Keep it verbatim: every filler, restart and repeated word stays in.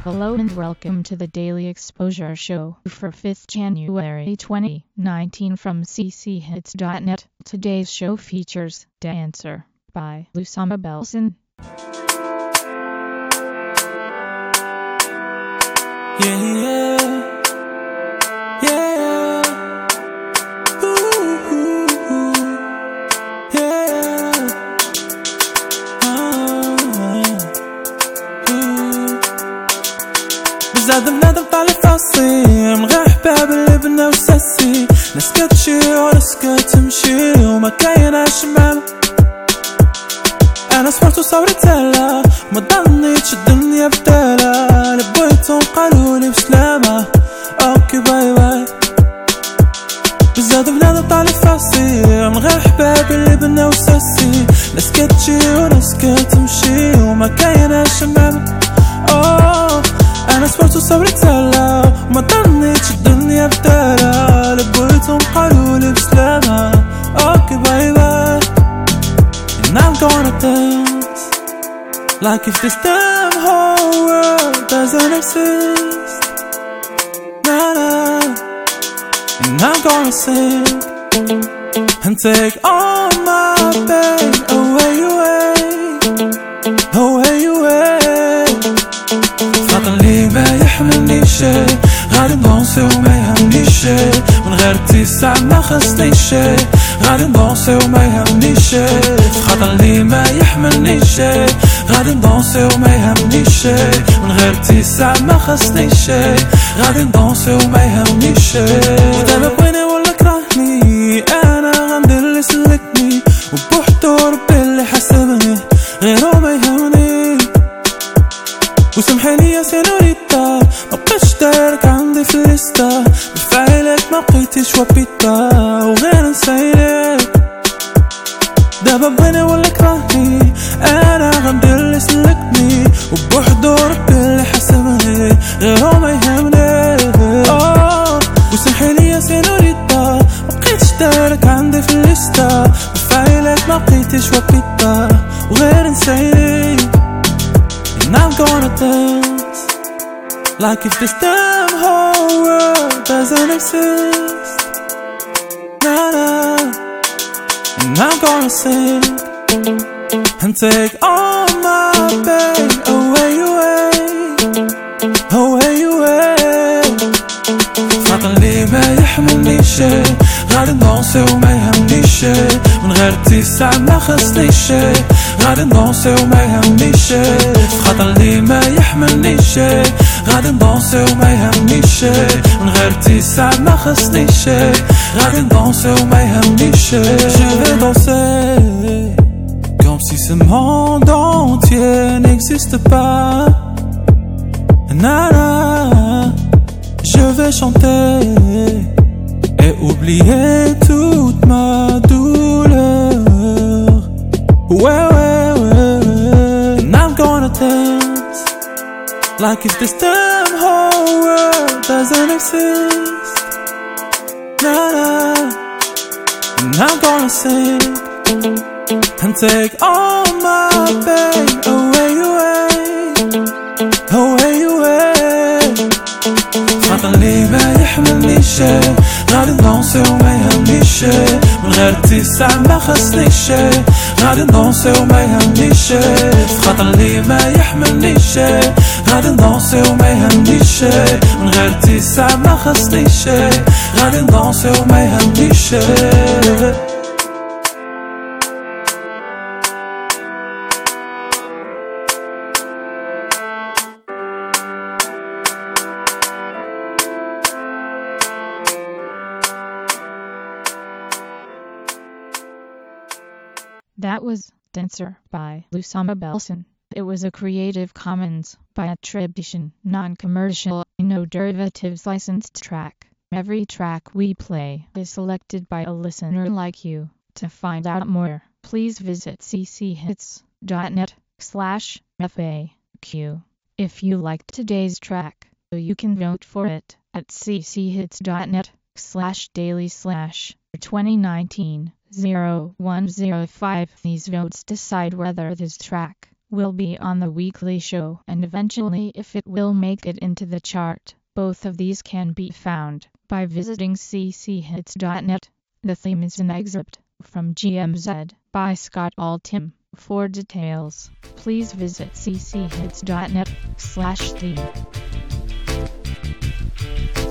Hello and welcome to the Daily Exposure Show for fifth January twenty nineteen from c c hits dot net. Today's show features Dancer by Lusama Belson. Yeah, yeah, yeah, ooh, ooh, ooh, yeah, ah, ooh. بزاد بنادم طالع فاصي من غير حباب اللي بنا وساسي، ناس كتشي وناس كتمشي وما كايناش معنا. انا صبرت وصبرت على ما ضلنيتش الدنيا بدالة، لبيتهم قالولي بسلامة اوكي باي باي. بزاف بنادم طالع فاسي من غير حباب اللي بنا وساسي، ناس كتجي وناس كتمشي وما كايناش معنا. اوه انا صبرت وصبرت على ما ضلنيتش الدنيا بدالة، لبيتهم قالولي بسلامة اوكي باي باي. And I'm gonna dance like if this damn whole world doesn't exist. Nah, nah. And I'm gonna sing and take all my pain away, away, away, away. خاطر اللي ما يحملني شي غادي نبونسي وما يهمني شي، من غير اتساع ما خصني شي غادي نبونسي وما يهمني شي. خاطر اللي ما يحملني شي غادي نبونسي وما يهمني شي، من غير اتساع ما خصني شي غادي نبونسي وما يهمني شي. ودابا بغيني ولا كرهني انا غندير اللي سلكني، وبوحدو ربي اللي حسبني غيرو ما يهمني. وسمحيلي يا سينوريتا مبقيتش دايرك عندي في الليستا، بفعلك مبقيتيش وبيتا وغير نسايلك. دابا بغيني ولا كرهني انا غندير اللي سلكني، وبوحدو ربي اللي حسبني غيرو ما يهمني. اوه وسمحيلي يا سينوريتا مبقيتش دايرك عندي في الليستا، بفعلك مبقيتيش وبيتا وغير نسايلك. And I'm gonna dance like if this damn whole world doesn't exist. Nah, nah. And I'm gonna sing and take all my pain away, away, away, away. خاطر اللي ما يحملني شي غادي نبونسي وما يهمني شي، من غير اتساع ما خصني شي غادي نبونسي وما يهمني شي. خاطر اللي ما يحملني شي غادي نبونسي وما يهمني شي، من غير اتساع ما خصني شي غادي نبونسي وما يهمني شي. Je vais danser comme si ce monde entier n'existe pas. Nana, je vais chanter et oublier toute ma douleur. Ouais, ouais, ouais, ouais. And I'm gonna dance like if this damn whole world doesn't exist. Nah, nah. And I'm gonna sing and take all my pain away, away, away, away. خاطر اللي ما يحملني شي غادي نبونسي وما يهمني شي، من غير اتساع ما خصني شي غادي نبونسي وما يهمني شي. خاطر اللي ما يحملني شي غادي نبونسي وما يهمني شي، من غير اتساع ما خصني شي غادي نبونسي وما يهمني شي. That was Dancer by Lusama Belson. It was a Creative Commons by attribution, non-commercial, no derivatives licensed track. Every track we play is selected by a listener like you. To find out more, please visit c c hits dot net slash F A Q. If you liked today's track, you can vote for it at c c hits dot net slash daily slash twenty nineteen zero one zero five. These votes decide whether this track will be on the weekly show, and eventually if it will make it into the chart. Both of these can be found by visiting c c hits dot net. The theme is an excerpt from G M Z by Scott Altham. For details, please visit c c hits dot net slash theme.